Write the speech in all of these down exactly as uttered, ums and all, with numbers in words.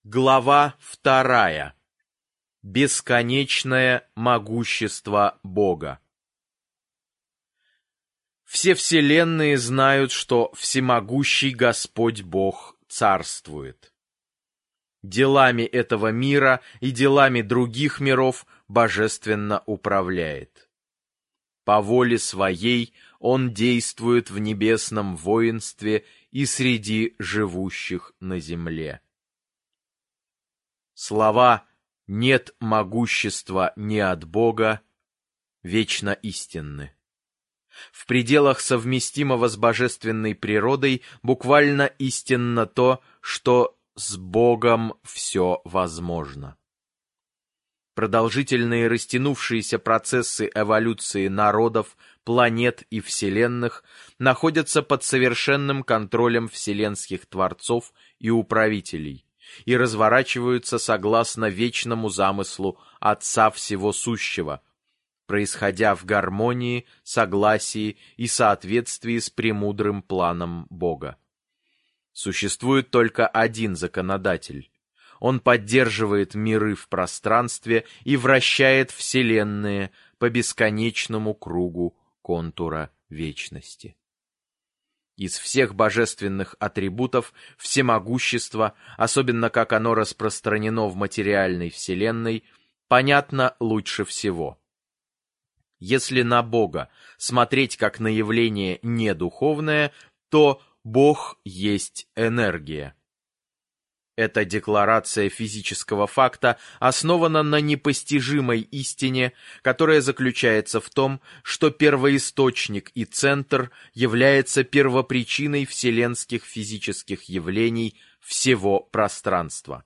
Глава вторая. Бесконечное могущество Бога. Все вселенные знают, что всемогущий Господь Бог царствует. Делами этого мира и делами других миров божественно управляет. По воле своей Он действует в небесном воинстве и среди живущих на земле. Слова «нет могущества ни от Бога» вечно истинны. В пределах совместимого с божественной природой буквально истинно то, что с Богом все возможно. Продолжительные растянувшиеся процессы эволюции народов, планет и вселенных находятся под совершенным контролем вселенских творцов и управителей и разворачиваются согласно вечному замыслу Отца Всего Сущего, происходя в гармонии, согласии и соответствии с премудрым планом Бога. Существует только один законодатель. Он поддерживает миры в пространстве и вращает вселенные по бесконечному кругу контура вечности. Из всех божественных атрибутов всемогущество, особенно как оно распространено в материальной вселенной, понятно лучше всего. Если на Бога смотреть как на явление недуховное, то Бог есть энергия. Эта декларация физического факта основана на непостижимой истине, которая заключается в том, что первоисточник и центр является первопричиной вселенских физических явлений всего пространства.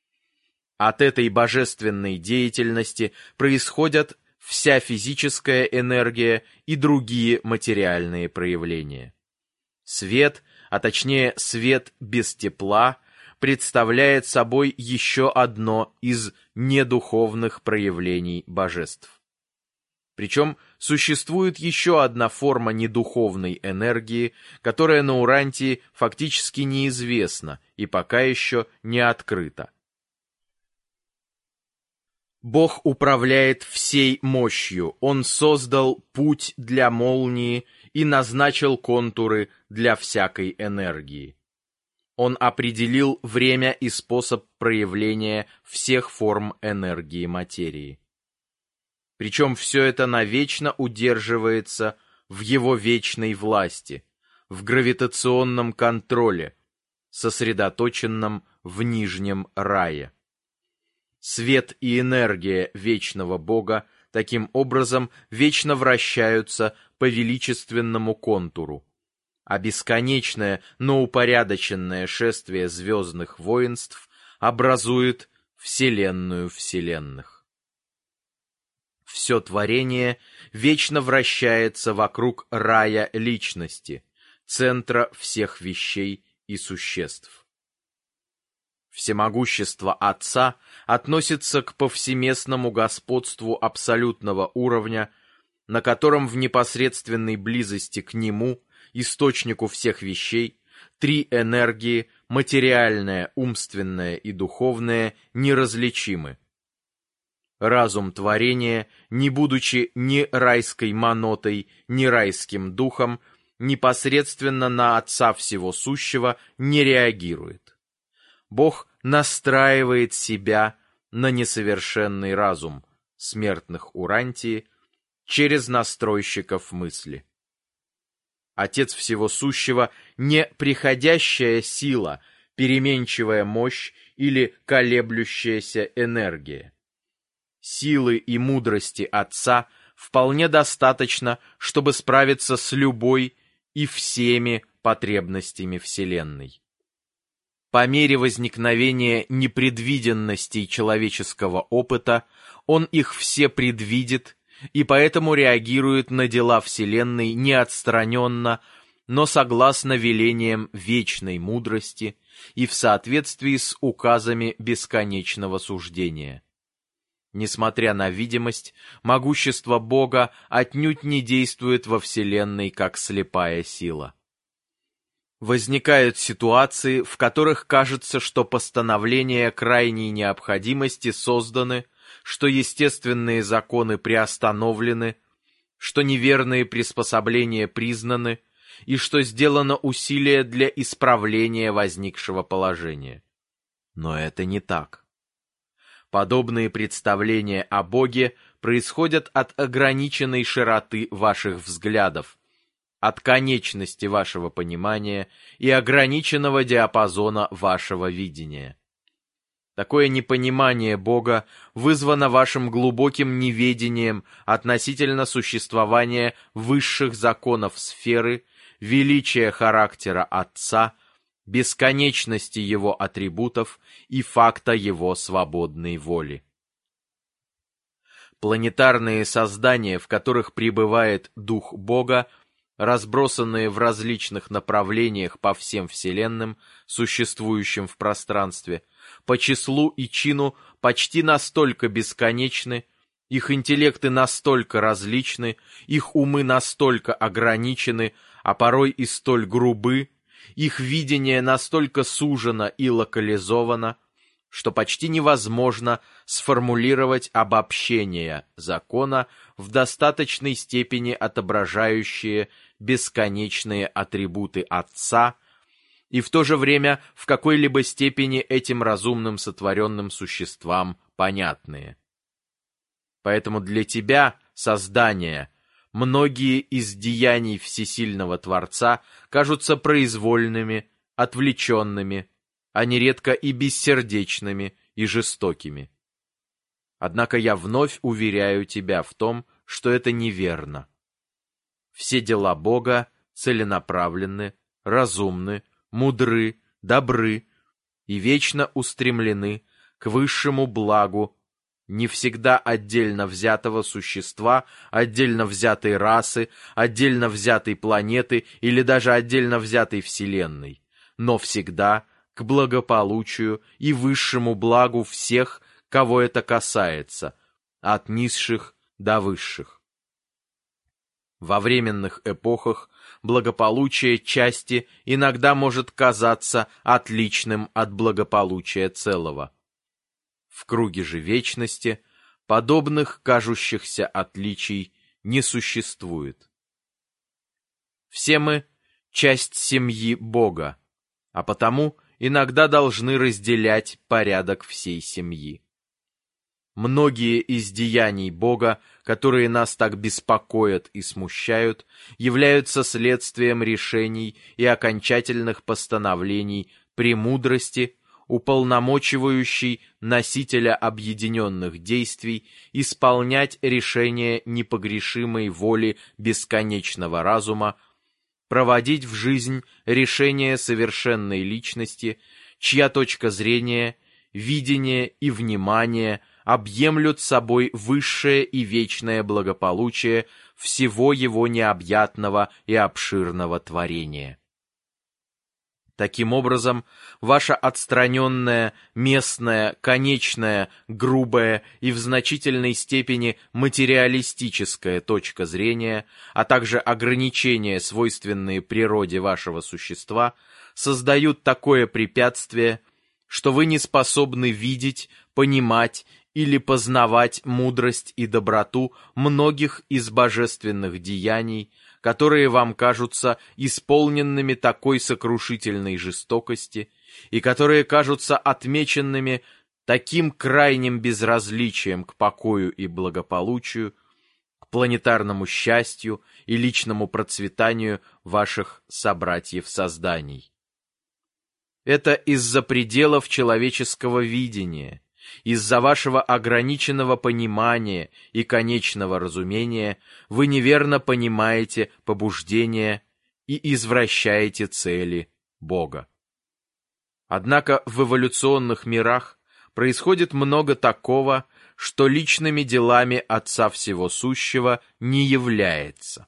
От этой божественной деятельности происходят вся физическая энергия и другие материальные проявления. Свет, а точнее свет без тепла, представляет собой еще одно из недуховных проявлений божеств. Причем существует еще одна форма недуховной энергии, которая на Урантии фактически неизвестна и пока еще не открыта. Бог управляет всей мощью, Он создал путь для молнии и назначил контуры для всякой энергии. Он определил время и способ проявления всех форм энергии материи. Причем все это навечно удерживается в его вечной власти, в гравитационном контроле, сосредоточенном в нижнем рае. Свет и энергия вечного Бога таким образом вечно вращаются по величественному контуру, а бесконечное, но упорядоченное шествие звездных воинств образует вселенную вселенных. Все творение вечно вращается вокруг рая личности, центра всех вещей и существ. Всемогущество Отца относится к повсеместному господству абсолютного уровня, на котором в непосредственной близости к Нему, источнику всех вещей, три энергии, материальная, умственная и духовная, неразличимы. Разум творения, не будучи ни райской монотой, ни райским духом, непосредственно на Отца Всего Сущего не реагирует. Бог настраивает себя на несовершенный разум смертных Урантии через настройщиков мысли. Отец Всего Сущего не приходящая сила, переменчивая мощь или колеблющаяся энергия. Силы и мудрости Отца вполне достаточно, чтобы справиться с любой и всеми потребностями Вселенной. По мере возникновения непредвиденностей человеческого опыта он их все предвидит и поэтому реагирует на дела Вселенной не отстраненно, но согласно велениям вечной мудрости и в соответствии с указами бесконечного суждения. Несмотря на видимость, могущество Бога отнюдь не действует во Вселенной как слепая сила. Возникают ситуации, в которых кажется, что постановления крайней необходимости созданы, что естественные законы приостановлены, что неверные приспособления признаны и что сделано усилие для исправления возникшего положения. Но это не так. Подобные представления о Боге происходят от ограниченной широты ваших взглядов, от конечности вашего понимания и ограниченного диапазона вашего видения. Такое непонимание Бога вызвано вашим глубоким неведением относительно существования высших законов сферы, величия характера Отца, бесконечности Его атрибутов и факта Его свободной воли. Планетарные создания, в которых пребывает Дух Бога, разбросанные в различных направлениях по всем вселенным, существующим в пространстве, по числу и чину почти настолько бесконечны, их интеллекты настолько различны, их умы настолько ограничены, а порой и столь грубы, их видение настолько сужено и локализовано, что почти невозможно сформулировать обобщения закона в достаточной степени отображающие бесконечные атрибуты Отца и в то же время в какой-либо степени этим разумным сотворенным существам понятные. Поэтому для тебя, создание, многие из деяний всесильного Творца кажутся произвольными, отвлеченными, а нередко и бессердечными и жестокими. Однако я вновь уверяю тебя в том, что это неверно. Все дела Бога целенаправленны, разумны, мудры, добры и вечно устремлены к высшему благу не всегда отдельно взятого существа, отдельно взятой расы, отдельно взятой планеты или даже отдельно взятой Вселенной, но всегда к благополучию и высшему благу всех, кого это касается, от низших до высших. Во временных эпохах благополучие части иногда может казаться отличным от благополучия целого. В круге же вечности подобных кажущихся отличий не существует. Все мы — часть семьи Бога, а потому иногда должны разделять порядок всей семьи. Многие из деяний Бога, которые нас так беспокоят и смущают, являются следствием решений и окончательных постановлений премудрости, уполномочивающей носителя объединенных действий исполнять решения непогрешимой воли бесконечного разума, проводить в жизнь решения совершенной личности, чья точка зрения, видение и внимание объемлют собой высшее и вечное благополучие всего его необъятного и обширного творения. Таким образом, ваша отстраненная, местная, конечная, грубая и в значительной степени материалистическая точка зрения, а также ограничения, свойственные природе вашего существа, создают такое препятствие, что вы не способны видеть, понимать или познавать мудрость и доброту многих из божественных деяний, которые вам кажутся исполненными такой сокрушительной жестокости и которые кажутся отмеченными таким крайним безразличием к покою и благополучию, к планетарному счастью и личному процветанию ваших собратьев-созданий. Это из-за пределов человеческого видения, из-за вашего ограниченного понимания и конечного разумения вы неверно понимаете побуждения и извращаете цели Бога. Однако в эволюционных мирах происходит много такого, что личными делами Отца Всего Сущего не является.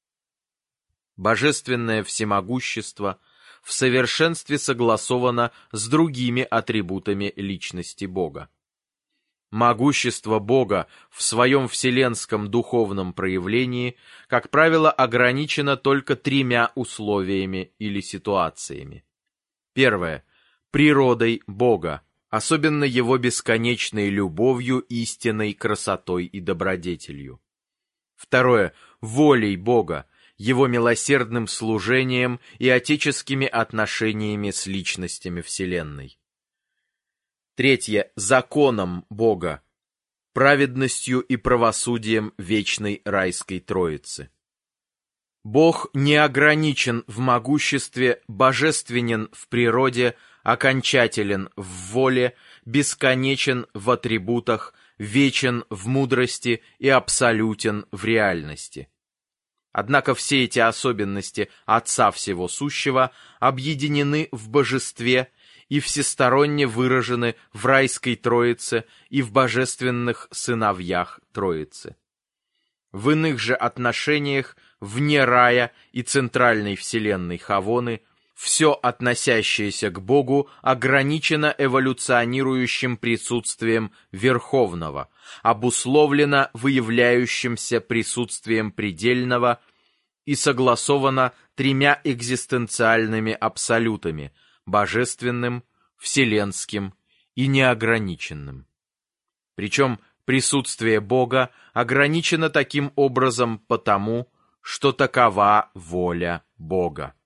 Божественное всемогущество в совершенстве согласовано с другими атрибутами личности Бога. Могущество Бога в своем вселенском духовном проявлении, как правило, ограничено только тремя условиями или ситуациями. Первое. Природой Бога, особенно Его бесконечной любовью, истинной красотой и добродетелью. Второе. Волей Бога, Его милосердным служением и отеческими отношениями с личностями Вселенной. Третье. Законом Бога, праведностью и правосудием вечной райской Троицы. Бог не ограничен в могуществе, божественен в природе, окончателен в воле, бесконечен в атрибутах, вечен в мудрости и абсолютен в реальности. Однако все эти особенности Отца Всего Сущего объединены в Божестве и всесторонне выражены в райской Троице и в божественных сыновьях Троицы. В иных же отношениях, вне рая и центральной вселенной Хавоны, все относящееся к Богу ограничено эволюционирующим присутствием Верховного, обусловлено выявляющимся присутствием предельного и согласовано тремя экзистенциальными абсолютами – божественным, вселенским и неограниченным. Причем присутствие Бога ограничено таким образом потому, что такова воля Бога.